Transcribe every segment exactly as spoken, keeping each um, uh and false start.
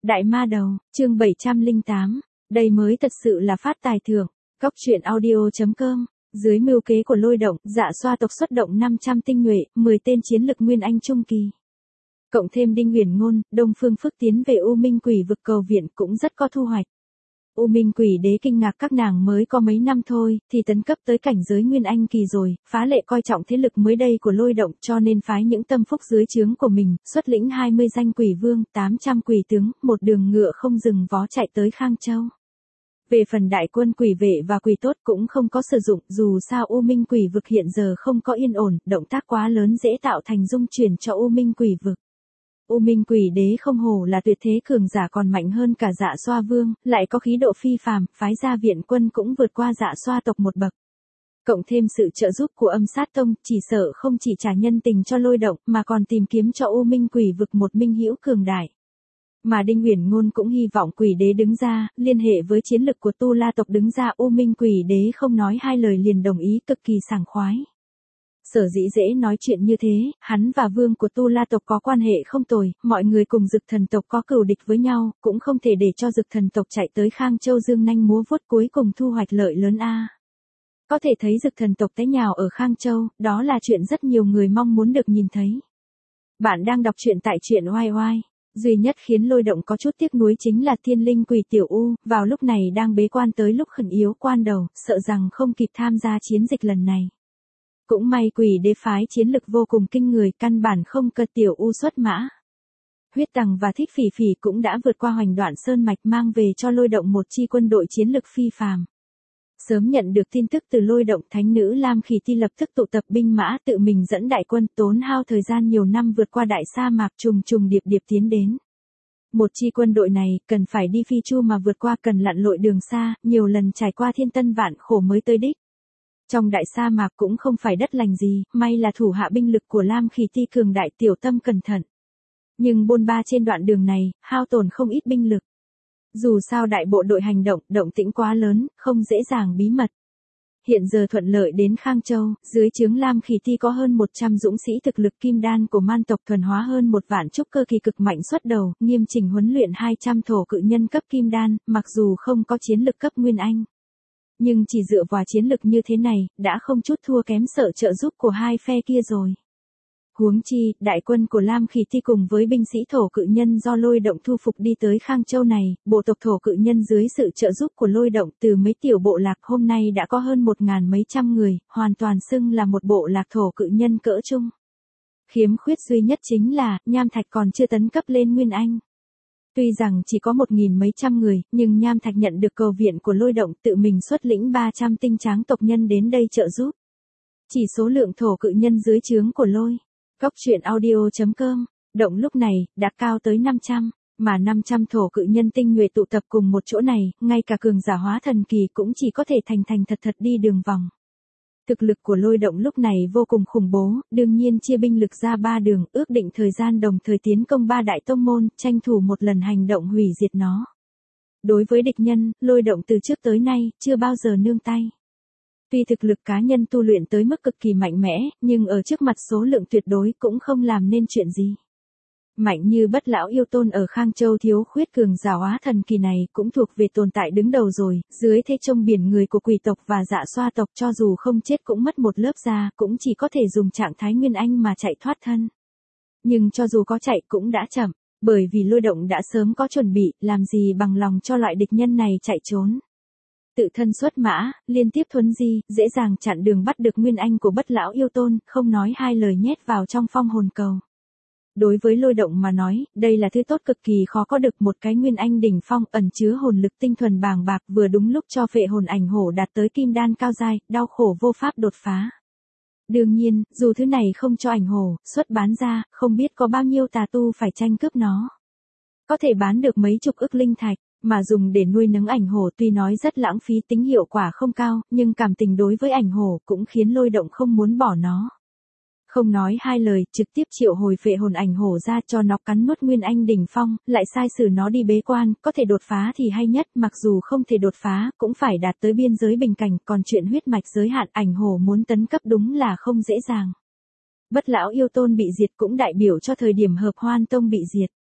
Đại ma đầu, chương bảy trăm lẻ tám, đây mới thật sự là phát tài thưởng. Cóc truyện audio chấm com, dưới mưu kế của Lôi Động, Dạ Xoa tộc xuất động năm trăm tinh nhuệ, mười tên chiến lực nguyên anh trung kỳ. Cộng thêm Đinh Uyển Ngôn, Đông Phương Phức tiến về U Minh Quỷ vực cầu viện cũng rất có thu hoạch. U Minh Quỷ đế kinh ngạc các nàng mới có mấy năm thôi, thì tấn cấp tới cảnh giới nguyên anh kỳ rồi, phá lệ coi trọng thế lực mới đây của Lôi Động cho nên phái những tâm phúc dưới trướng của mình, xuất lĩnh hai mươi danh quỷ vương, tám trăm quỷ tướng, một đường ngựa không dừng vó chạy tới Khang Châu. Về phần đại quân quỷ vệ và quỷ tốt cũng không có sử dụng, dù sao U Minh Quỷ vực hiện giờ không có yên ổn, động tác quá lớn dễ tạo thành dung chuyển cho U Minh Quỷ vực. U Minh Quỷ đế không hổ là tuyệt thế cường giả còn mạnh hơn cả Dạ Xoa vương, lại có khí độ phi phàm, phái ra viện quân cũng vượt qua Dạ Xoa tộc một bậc. Cộng thêm sự trợ giúp của Âm Sát Tông, chỉ sợ không chỉ trả nhân tình cho Lôi Động mà còn tìm kiếm cho U Minh Quỷ vực một minh hữu cường đại. Mà Đinh Uyển Ngôn cũng hy vọng Quỷ đế đứng ra, liên hệ với chiến lực của Tu La tộc đứng ra. U Minh Quỷ đế không nói hai lời liền đồng ý, cực kỳ sảng khoái. Sở dĩ dễ nói chuyện như thế, hắn và vương của Tu La tộc có quan hệ không tồi, mọi người cùng Dực Thần tộc có cừu địch với nhau, cũng không thể để cho Dực Thần tộc chạy tới Khang Châu dương nanh múa vuốt cuối cùng thu hoạch lợi lớn a. Có thể thấy Dực Thần tộc té nhào ở Khang Châu, đó là chuyện rất nhiều người mong muốn được nhìn thấy. Bạn đang đọc truyện tại truyện oai oai. Duy nhất khiến Lôi Động có chút tiếc nuối chính là Thiên Linh Quỷ Tiểu U, vào lúc này đang bế quan tới lúc khẩn yếu quan đầu, sợ rằng không kịp tham gia chiến dịch lần này. Cũng may Quỷ đế phái chiến lực vô cùng kinh người, căn bản không cần Tiểu U xuất mã. Huyết Tằng và Thích Phỉ Phỉ cũng đã vượt qua Hoành Đoạn Sơn mạch mang về cho Lôi Động một chi quân đội chiến lực phi phàm. Sớm nhận được tin tức từ Lôi Động, thánh nữ Lam Khỉ Ti lập tức tụ tập binh mã tự mình dẫn đại quân, tốn hao thời gian nhiều năm vượt qua đại sa mạc trùng trùng điệp điệp tiến đến. Một chi quân đội này cần phải đi phi chu mà vượt qua, cần lặn lội đường xa, nhiều lần trải qua thiên tân vạn khổ mới tới đích. Trong đại sa mạc cũng không phải đất lành gì, may là thủ hạ binh lực của Lam Khỉ Ti cường đại, tiểu tâm cẩn thận. Nhưng bôn ba trên đoạn đường này, hao tổn không ít binh lực. Dù sao đại bộ đội hành động, động tĩnh quá lớn, không dễ dàng bí mật. Hiện giờ thuận lợi đến Khang Châu, dưới trướng Lam Khỉ Ti có hơn một trăm dũng sĩ thực lực kim đan của man tộc, thuần hóa hơn một vạn trúc cơ kỳ cực mạnh xuất đầu, nghiêm chỉnh huấn luyện hai trăm thổ cự nhân cấp kim đan, mặc dù không có chiến lực cấp nguyên anh. Nhưng chỉ dựa vào chiến lực như thế này, đã không chút thua kém sợ trợ giúp của hai phe kia rồi. Huống chi, đại quân của Lam Khỉ Ti cùng với binh sĩ thổ cự nhân do Lôi Động thu phục đi tới Khang Châu này, bộ tộc thổ cự nhân dưới sự trợ giúp của Lôi Động từ mấy tiểu bộ lạc hôm nay đã có hơn một ngàn mấy trăm người, hoàn toàn xưng là một bộ lạc thổ cự nhân cỡ trung. Khiếm khuyết duy nhất chính là, Nham Thạch còn chưa tấn cấp lên Nguyên Anh. Tuy rằng chỉ có một nghìn mấy trăm người, nhưng Nham Thạch nhận được cầu viện của Lôi Động tự mình xuất lĩnh ba trăm tinh tráng tộc nhân đến đây trợ giúp. Chỉ số lượng thổ cự nhân dưới trướng của Lôi Cóc truyện audio chấm com, Động lúc này, đã cao tới năm trăm, mà năm trăm thổ cự nhân tinh nhuệ tụ tập cùng một chỗ này, ngay cả cường giả hóa thần kỳ cũng chỉ có thể thành thành thật thật đi đường vòng. Thực lực của Lôi Động lúc này vô cùng khủng bố, đương nhiên chia binh lực ra ba đường, ước định thời gian đồng thời tiến công ba đại tông môn, tranh thủ một lần hành động hủy diệt nó. Đối với địch nhân, Lôi Động từ trước tới nay, chưa bao giờ nương tay. Tuy thực lực cá nhân tu luyện tới mức cực kỳ mạnh mẽ, nhưng ở trước mặt số lượng tuyệt đối cũng không làm nên chuyện gì. Mạnh như Bất Lão Yêu Tôn ở Khang Châu thiếu khuyết cường giả hóa thần kỳ này cũng thuộc về tồn tại đứng đầu rồi, dưới thế trông biển người của quỷ tộc và Dạ Xoa tộc cho dù không chết cũng mất một lớp da, cũng chỉ có thể dùng trạng thái nguyên anh mà chạy thoát thân. Nhưng cho dù có chạy cũng đã chậm, bởi vì Lôi Động đã sớm có chuẩn bị, làm gì bằng lòng cho loại địch nhân này chạy trốn. Tự thân xuất mã, liên tiếp thuấn di, dễ dàng chặn đường bắt được nguyên anh của Bất Lão Yêu Tôn, không nói hai lời nhét vào trong phong hồn cầu. Đối với Lôi Động mà nói, đây là thứ tốt cực kỳ khó có được, một cái nguyên anh đỉnh phong ẩn chứa hồn lực tinh thuần bàng bạc, vừa đúng lúc cho phệ hồn ảnh hổ đạt tới kim đan cao giai, đau khổ vô pháp đột phá. Đương nhiên, dù thứ này không cho ảnh hổ xuất bán ra, không biết có bao nhiêu tà tu phải tranh cướp nó. Có thể bán được mấy chục ức linh thạch. Mà dùng để nuôi nấng ảnh hổ tuy nói rất lãng phí, tính hiệu quả không cao, nhưng cảm tình đối với ảnh hổ cũng khiến Lôi Động không muốn bỏ nó. Không nói hai lời, trực tiếp triệu hồi phệ hồn ảnh hổ ra cho nó cắn nuốt nguyên anh đỉnh phong, lại sai sử nó đi bế quan, có thể đột phá thì hay nhất, mặc dù không thể đột phá, cũng phải đạt tới biên giới bình cảnh, còn chuyện huyết mạch giới hạn ảnh hổ muốn tấn cấp đúng là không dễ dàng. Bất Lão Yêu Tôn bị diệt cũng đại biểu cho thời điểm Hợp Hoan Tông bị diệt.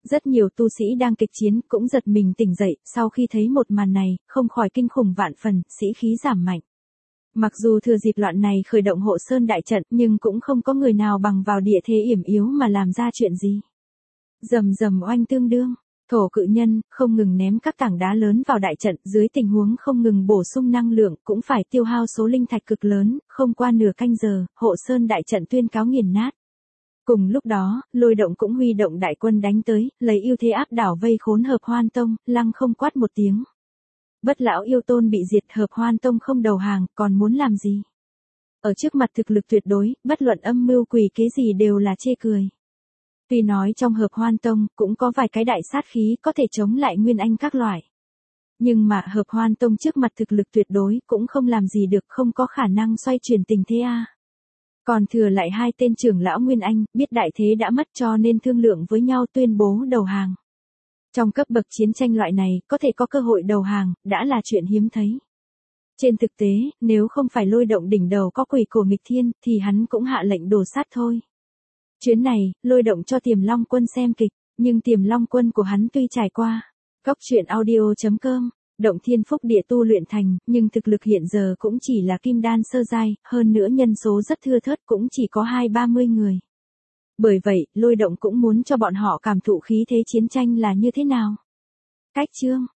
Rất nhiều tu sĩ đang kịch chiến cũng giật mình tỉnh dậy, sau khi thấy một màn này, không khỏi kinh khủng vạn phần, sĩ khí giảm mạnh. Mặc dù thừa dịp loạn này khởi động hộ sơn đại trận, nhưng cũng không có người nào bằng vào địa thế yểm yếu mà làm ra chuyện gì. Rầm rầm oanh tương đương, thổ cự nhân không ngừng ném các tảng đá lớn vào đại trận, dưới tình huống không ngừng bổ sung năng lượng, cũng phải tiêu hao số linh thạch cực lớn, không qua nửa canh giờ, hộ sơn đại trận tuyên cáo nghiền nát. Cùng lúc đó, Lôi Động cũng huy động đại quân đánh tới, lấy ưu thế áp đảo vây khốn Hợp Hoan Tông, Lăng không quát một tiếng. Bất lão yêu tôn bị diệt, Hợp Hoan Tông không đầu hàng, còn muốn làm gì? Ở trước mặt thực lực tuyệt đối, bất luận âm mưu quỷ kế gì đều là chê cười. Tuy nói trong Hợp Hoan Tông cũng có vài cái đại sát khí có thể chống lại nguyên anh các loại. Nhưng mà Hợp Hoan Tông trước mặt thực lực tuyệt đối cũng không làm gì được, không có khả năng xoay chuyển tình thế a. Còn thừa lại hai tên trưởng lão Nguyên Anh, biết đại thế đã mất cho nên thương lượng với nhau tuyên bố đầu hàng. Trong cấp bậc chiến tranh loại này, có thể có cơ hội đầu hàng, đã là chuyện hiếm thấy. Trên thực tế, nếu không phải Lôi Động đỉnh đầu có quỷ cổ nghịch thiên, thì hắn cũng hạ lệnh đổ sát thôi. Chuyến này, Lôi Động cho Tiềm Long Quân xem kịch, nhưng Tiềm Long Quân của hắn tuy trải qua Cốc truyện audio chấm com, động thiên phúc địa tu luyện thành, nhưng thực lực hiện giờ cũng chỉ là kim đan sơ giai, hơn nữa nhân số rất thưa thớt, cũng chỉ có hai ba mươi người. Bởi vậy, Lôi Động cũng muốn cho bọn họ cảm thụ khí thế chiến tranh là như thế nào. Cách chương